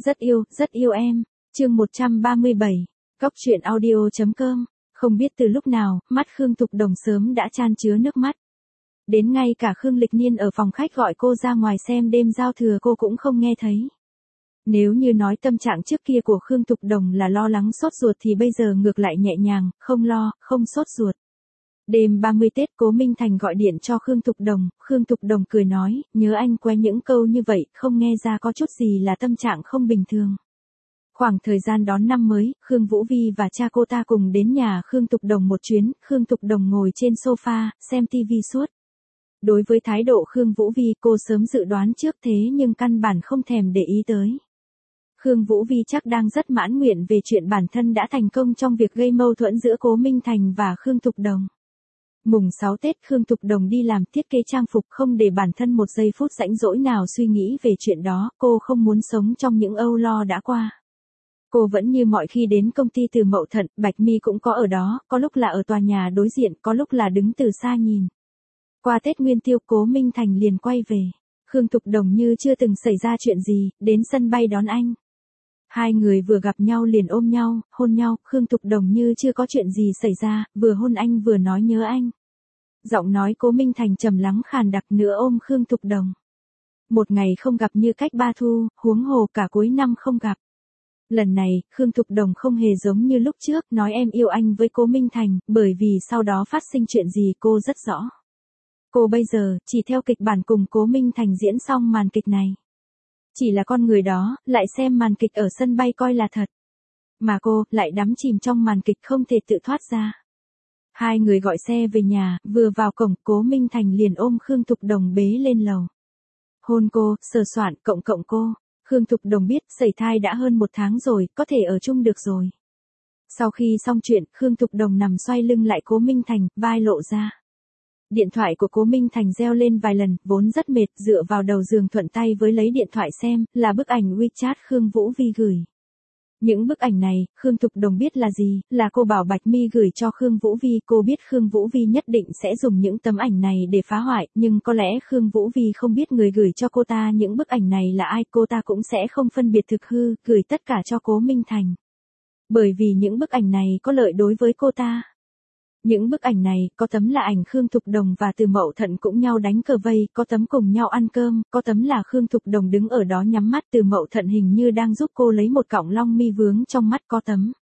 rất yêu em. Chương 137. Cóc truyện audio.com. Không biết từ lúc nào, mắt Khương Thục Đồng sớm đã chan chứa nước mắt. Đến ngay cả Khương Lịch Nhiên ở phòng khách gọi cô ra ngoài xem đêm giao thừa cô cũng không nghe thấy. Nếu như nói tâm trạng trước kia của Khương Thục Đồng là lo lắng sốt ruột thì bây giờ ngược lại nhẹ nhàng, không lo, không sốt ruột. Đêm 30 Tết Cố Minh Thành gọi điện cho Khương Thục Đồng cười nói, nhớ anh quen những câu như vậy, không nghe ra có chút gì là tâm trạng không bình thường. Khoảng thời gian đón năm mới, Khương Vũ Vi và cha cô ta cùng đến nhà Khương Thục Đồng một chuyến, Khương Thục Đồng ngồi trên sofa, xem TV suốt. Đối với thái độ Khương Vũ Vi cô sớm dự đoán trước thế nhưng căn bản không thèm để ý tới. Khương Vũ Vi chắc đang rất mãn nguyện về chuyện bản thân đã thành công trong việc gây mâu thuẫn giữa Cố Minh Thành và Khương Thục Đồng. Mùng 6 Tết Khương Thục Đồng đi làm thiết kế trang phục không để bản thân một giây phút rảnh rỗi nào suy nghĩ về chuyện đó, cô không muốn sống trong những âu lo đã qua. Cô vẫn như mọi khi đến công ty từ Mậu Thận, Bạch Mi cũng có ở đó, có lúc là ở tòa nhà đối diện, có lúc là đứng từ xa nhìn. Qua Tết Nguyên Tiêu Cố Minh Thành liền quay về. Khương Thục Đồng như chưa từng xảy ra chuyện gì, đến sân bay đón anh. Hai người vừa gặp nhau liền ôm nhau, hôn nhau, Khương Thục Đồng như chưa có chuyện gì xảy ra, vừa hôn anh vừa nói nhớ anh. Giọng nói Cố Minh Thành trầm lắng khàn đặc nữa ôm Khương Thục Đồng. Một ngày không gặp như cách ba thu, huống hồ cả cuối năm không gặp. Lần này, Khương Thục Đồng không hề giống như lúc trước nói em yêu anh với Cố Minh Thành, bởi vì sau đó phát sinh chuyện gì cô rất rõ. Cô bây giờ, chỉ theo kịch bản cùng Cố Minh Thành diễn xong màn kịch này. Chỉ là con người đó, lại xem màn kịch ở sân bay coi là thật. Mà cô, lại đắm chìm trong màn kịch không thể tự thoát ra. Hai người gọi xe về nhà, vừa vào cổng Cố Minh Thành liền ôm Khương Thục Đồng bế lên lầu. Hôn cô, sờ soạn, cộng cô. Khương Thục Đồng biết sẩy thai đã hơn 1 tháng rồi, có thể ở chung được rồi. Sau khi xong chuyện, Khương Thục Đồng nằm xoay lưng lại Cố Minh Thành, vai lộ ra. Điện thoại của Cố Minh Thành reo lên vài lần, vốn rất mệt, dựa vào đầu giường thuận tay với lấy điện thoại xem, là bức ảnh WeChat Khương Vũ Vi gửi. Những bức ảnh này, Khương Thục Đồng biết là gì, là cô bảo Bạch Mi gửi cho Khương Vũ Vi, cô biết Khương Vũ Vi nhất định sẽ dùng những tấm ảnh này để phá hoại, nhưng có lẽ Khương Vũ Vi không biết người gửi cho cô ta những bức ảnh này là ai, cô ta cũng sẽ không phân biệt thực hư, gửi tất cả cho Cố Minh Thành. Bởi vì những bức ảnh này có lợi đối với cô ta. Những bức ảnh này, có tấm là ảnh Khương Thục Đồng và Từ Mậu Thận cũng nhau đánh cờ vây, có tấm cùng nhau ăn cơm, có tấm là Khương Thục Đồng đứng ở đó nhắm mắt, Từ Mậu Thận hình như đang giúp cô lấy một cọng long mi vướng trong mắt, có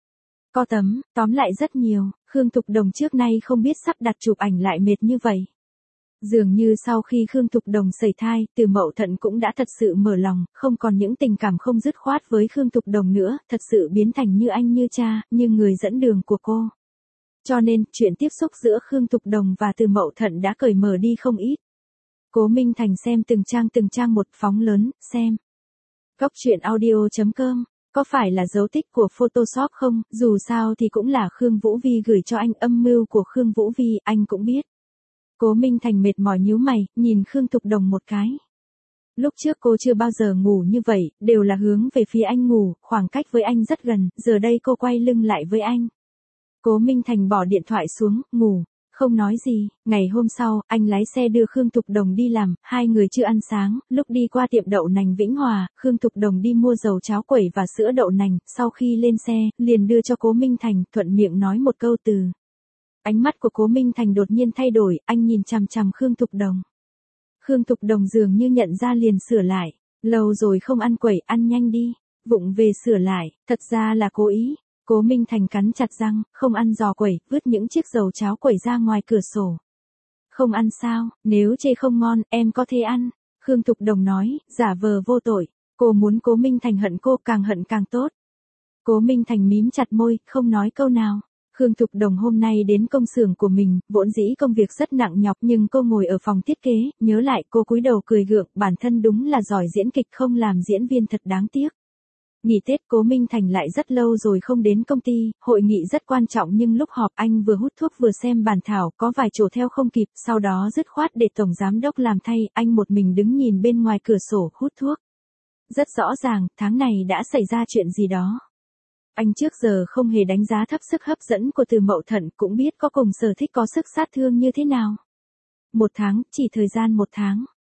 tấm, tóm lại rất nhiều, Khương Thục Đồng trước nay không biết sắp đặt chụp ảnh lại mệt như vậy. Dường như sau khi Khương Thục Đồng sẩy thai, Từ Mậu Thận cũng đã thật sự mở lòng, không còn những tình cảm không dứt khoát với Khương Thục Đồng nữa, thật sự biến thành như anh như cha, như người dẫn đường của cô. Cho nên, chuyện tiếp xúc giữa Khương Thục Đồng và Từ Mậu Thận đã cởi mở đi không ít. Cố Minh Thành xem từng trang một, phóng lớn, xem. Cóc truyện audio.com, có phải là dấu tích của Photoshop không, dù sao thì cũng là Khương Vũ Vi gửi cho anh, âm mưu của Khương Vũ Vi, anh cũng biết. Cố Minh Thành mệt mỏi nhíu mày, nhìn Khương Thục Đồng một cái. Lúc trước cô chưa bao giờ ngủ như vậy, đều là hướng về phía anh ngủ, khoảng cách với anh rất gần, giờ đây cô quay lưng lại với anh. Cố Minh Thành bỏ điện thoại xuống, ngủ, không nói gì. Ngày hôm sau, anh lái xe đưa Khương Thục Đồng đi làm, hai người chưa ăn sáng, lúc đi qua tiệm đậu nành Vĩnh Hòa, Khương Thục Đồng đi mua dầu cháo quẩy và sữa đậu nành, sau khi lên xe, liền đưa cho Cố Minh Thành, thuận miệng nói một câu từ. Ánh mắt của Cố Minh Thành đột nhiên thay đổi, anh nhìn chằm chằm Khương Thục Đồng. Khương Thục Đồng dường như nhận ra liền sửa lại, lâu rồi không ăn quẩy, ăn nhanh đi, vụng về sửa lại, thật ra là cố ý. Cố Minh Thành cắn chặt răng, không ăn giò quẩy, vứt những chiếc dầu cháo quẩy ra ngoài cửa sổ. Không ăn sao, nếu chê không ngon, em có thể ăn. Khương Thục Đồng nói, giả vờ vô tội. Cô muốn Cố Minh Thành hận cô, càng hận càng tốt. Cố Minh Thành mím chặt môi, không nói câu nào. Khương Thục Đồng hôm nay đến công xưởng của mình, vốn dĩ công việc rất nặng nhọc nhưng cô ngồi ở phòng thiết kế, nhớ lại cô cúi đầu cười gượng, bản thân đúng là giỏi diễn kịch không làm diễn viên thật đáng tiếc. Nghỉ Tết Cố Minh Thành lại rất lâu rồi không đến công ty, hội nghị rất quan trọng nhưng lúc họp anh vừa hút thuốc vừa xem bản thảo, có vài chỗ theo không kịp, sau đó dứt khoát để tổng giám đốc làm thay, anh một mình đứng nhìn bên ngoài cửa sổ, hút thuốc. Rất rõ ràng, tháng này đã xảy ra chuyện gì đó. Anh trước giờ không hề đánh giá thấp sức hấp dẫn của Từ Mậu Thận, cũng biết có cùng sở thích có sức sát thương như thế nào. 1 tháng, chỉ thời gian 1 tháng.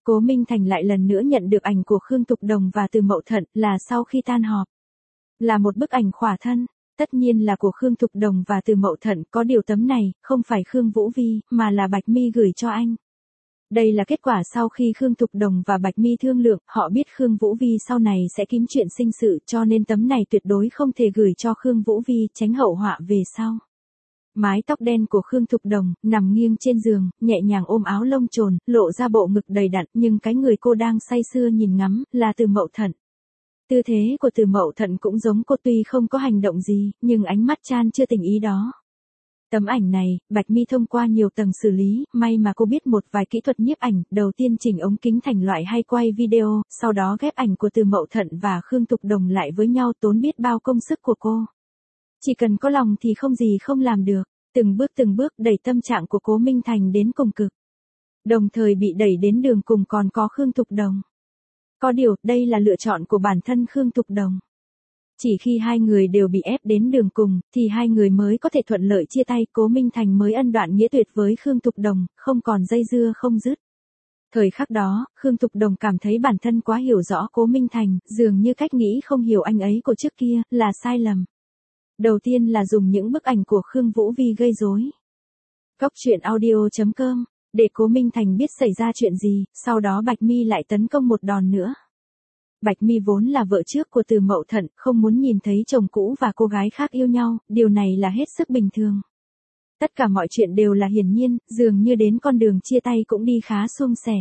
Cố Minh Thành lại lần nữa nhận được ảnh của Khương Thục Đồng và Từ Mậu Thận là sau khi tan họp. Là một bức ảnh khỏa thân, tất nhiên là của Khương Thục Đồng và Từ Mậu Thận, có điều tấm này không phải Khương Vũ Vi mà là Bạch Mi gửi cho anh. Đây là kết quả sau khi Khương Thục Đồng và Bạch Mi thương lượng, họ biết Khương Vũ Vi sau này sẽ kiếm chuyện sinh sự cho nên tấm này tuyệt đối không thể gửi cho Khương Vũ Vi tránh hậu họa về sau. Mái tóc đen của Khương Thục Đồng, nằm nghiêng trên giường, nhẹ nhàng ôm áo lông trồn, lộ ra bộ ngực đầy đặn, nhưng cái người cô đang say sưa nhìn ngắm, là Từ Mậu Thận. Tư thế của Từ Mậu Thận cũng giống cô, tuy không có hành động gì, nhưng ánh mắt chan chưa tình ý đó. Tấm ảnh này, Bạch Mi thông qua nhiều tầng xử lý, may mà cô biết một vài kỹ thuật nhiếp ảnh, đầu tiên chỉnh ống kính thành loại hay quay video, sau đó ghép ảnh của Từ Mậu Thận và Khương Thục Đồng lại với nhau, tốn biết bao công sức của cô. Chỉ cần có lòng thì không gì không làm được, từng bước đẩy tâm trạng của Cố Minh Thành đến cùng cực. Đồng thời bị đẩy đến đường cùng còn có Khương Thục Đồng. Có điều, đây là lựa chọn của bản thân Khương Thục Đồng. Chỉ khi hai người đều bị ép đến đường cùng, thì hai người mới có thể thuận lợi chia tay. Cố Minh Thành mới ân đoạn nghĩa tuyệt với Khương Thục Đồng, không còn dây dưa không dứt. Thời khắc đó, Khương Thục Đồng cảm thấy bản thân quá hiểu rõ Cố Minh Thành, dường như cách nghĩ không hiểu anh ấy của trước kia, là sai lầm. Đầu tiên là dùng những bức ảnh của Khương Vũ Vi gây rối. Cóc truyện audio.com, để Cố Minh Thành biết xảy ra chuyện gì, sau đó Bạch Mi lại tấn công một đòn nữa. Bạch Mi vốn là vợ trước của Từ Mậu Thận, không muốn nhìn thấy chồng cũ và cô gái khác yêu nhau, điều này là hết sức bình thường. Tất cả mọi chuyện đều là hiển nhiên, dường như đến con đường chia tay cũng đi khá suôn sẻ.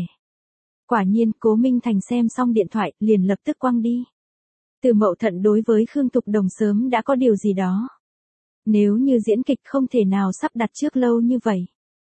Quả nhiên, Cố Minh Thành xem xong điện thoại, liền lập tức quăng đi. Từ Mậu Thận đối với Khương Thục Đồng sớm đã có điều gì đó. Nếu như diễn kịch không thể nào sắp đặt trước lâu như vậy.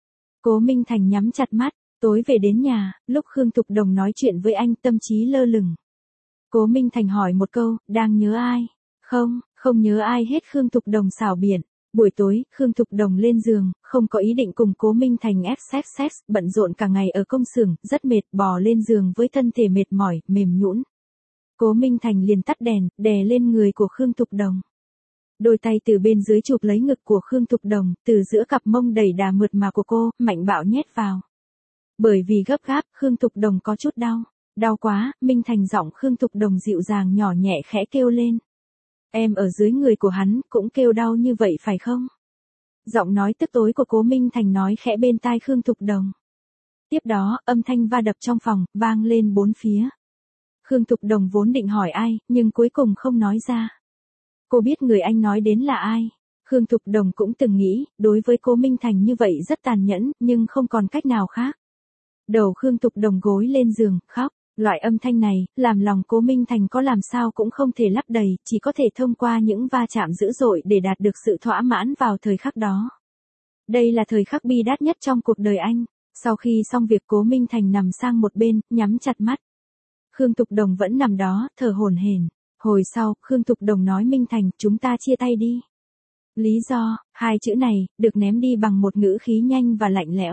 Cố Minh Thành nhắm chặt mắt, tối về đến nhà, lúc Khương Thục Đồng nói chuyện với anh tâm trí lơ lửng. Cố Minh Thành hỏi một câu, đang nhớ ai? Không nhớ ai hết. Khương Thục Đồng xảo biện. Buổi tối, Khương Thục Đồng lên giường, không có ý định cùng Cố Minh Thành sex, bận rộn cả ngày ở công xưởng, rất mệt, bò lên giường với thân thể mệt mỏi, mềm nhũn. Cố Minh Thành liền tắt đèn, đè lên người của Khương Thục Đồng. Đôi tay từ bên dưới chụp lấy ngực của Khương Thục Đồng, từ giữa cặp mông đầy đà mượt mà của cô, mạnh bạo nhét vào. Bởi vì gấp gáp, Khương Thục Đồng có chút đau. Đau quá, Minh Thành giọng Khương Thục Đồng dịu dàng nhỏ nhẹ khẽ kêu lên. Em ở dưới người của hắn, cũng kêu đau như vậy phải không? Giọng nói tức tối của Cố Minh Thành nói khẽ bên tai Khương Thục Đồng. Tiếp đó, âm thanh va đập trong phòng, vang lên bốn phía. Khương Thục Đồng vốn định hỏi ai, nhưng cuối cùng không nói ra. Cô biết người anh nói đến là ai. Khương Thục Đồng cũng từng nghĩ, đối với Cố Minh Thành như vậy rất tàn nhẫn, nhưng không còn cách nào khác. Đầu Khương Thục Đồng gối lên giường, khóc. Loại âm thanh này, làm lòng Cố Minh Thành có làm sao cũng không thể lấp đầy, chỉ có thể thông qua những va chạm dữ dội để đạt được sự thỏa mãn vào thời khắc đó. Đây là thời khắc bi đát nhất trong cuộc đời anh. Sau khi xong việc, Cố Minh Thành nằm sang một bên, nhắm chặt mắt. Khương Thục Đồng vẫn nằm đó, thở hổn hển. Hồi sau, Khương Thục Đồng nói Minh Thành, chúng ta chia tay đi. Lý do, hai chữ này, được ném đi bằng một ngữ khí nhanh và lạnh lẽo.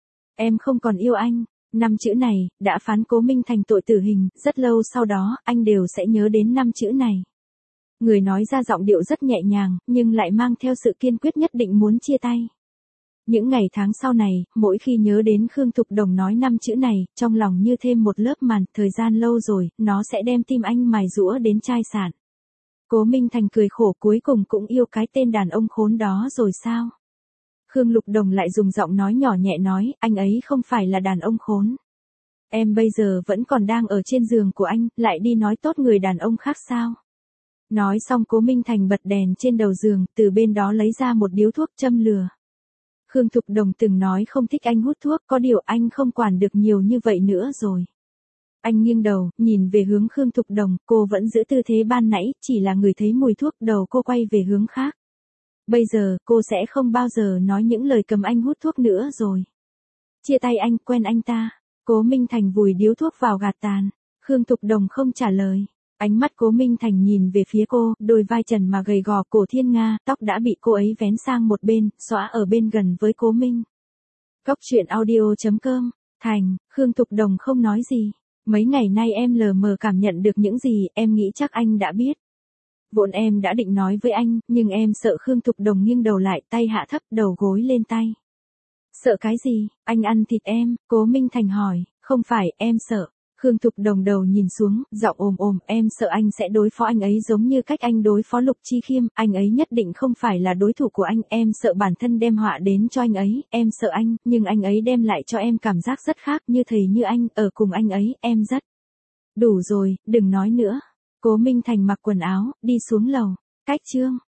Em không còn yêu anh. 5 chữ này, đã phán Cố Minh Thành tội tử hình, rất lâu sau đó, anh đều sẽ nhớ đến 5 chữ này. Người nói ra giọng điệu rất nhẹ nhàng, nhưng lại mang theo sự kiên quyết nhất định muốn chia tay. Những ngày tháng sau này, mỗi khi nhớ đến Khương Thục Đồng nói 5 chữ này, trong lòng như thêm một lớp màn, thời gian lâu rồi, nó sẽ đem tim anh mài giũa đến chai sạn. Cố Minh Thành cười khổ, cuối cùng cũng yêu cái tên đàn ông khốn đó rồi sao? Khương Lục Đồng lại dùng giọng nói nhỏ nhẹ nói, anh ấy không phải là đàn ông khốn. Em bây giờ vẫn còn đang ở trên giường của anh, lại đi nói tốt người đàn ông khác sao? Nói xong Cố Minh Thành bật đèn trên đầu giường, từ bên đó lấy ra một điếu thuốc châm lửa. Khương Thục Đồng từng nói không thích anh hút thuốc, có điều anh không quản được nhiều như vậy nữa rồi. Anh nghiêng đầu, nhìn về hướng Khương Thục Đồng, cô vẫn giữ tư thế ban nãy, chỉ là người thấy mùi thuốc, đầu cô quay về hướng khác. Bây giờ, cô sẽ không bao giờ nói những lời cầm anh hút thuốc nữa rồi. Chia tay anh, quen anh ta. Cố Minh Thành vùi điếu thuốc vào gạt tàn. Khương Thục Đồng không trả lời. Ánh mắt Cố Minh Thành nhìn về phía cô, đôi vai trần mà gầy gò, cổ thiên nga, tóc đã bị cô ấy vén sang một bên, xõa ở bên gần với Cố Minh. Cóc truyện audio.com, Thành, Khương Thục Đồng không nói gì. Mấy ngày nay em lờ mờ cảm nhận được những gì, em nghĩ chắc anh đã biết. Vốn em đã định nói với anh, nhưng em sợ. Khương Thục Đồng nghiêng đầu lại, tay hạ thấp, đầu gối lên tay. Sợ cái gì, anh ăn thịt em? Cố Minh Thành hỏi. Không phải, em sợ. Khương Thục Đồng đầu nhìn xuống, giọng ồm ồm, em sợ anh sẽ đối phó anh ấy giống như cách anh đối phó Lục Chi Khiêm, anh ấy nhất định không phải là đối thủ của anh, em sợ bản thân đem họa đến cho anh ấy, em sợ anh, nhưng anh ấy đem lại cho em cảm giác rất khác, như thầy như anh, ở cùng anh ấy, em rất. Đủ rồi, đừng nói nữa. Cố Minh Thành mặc quần áo, đi xuống lầu. Cách chương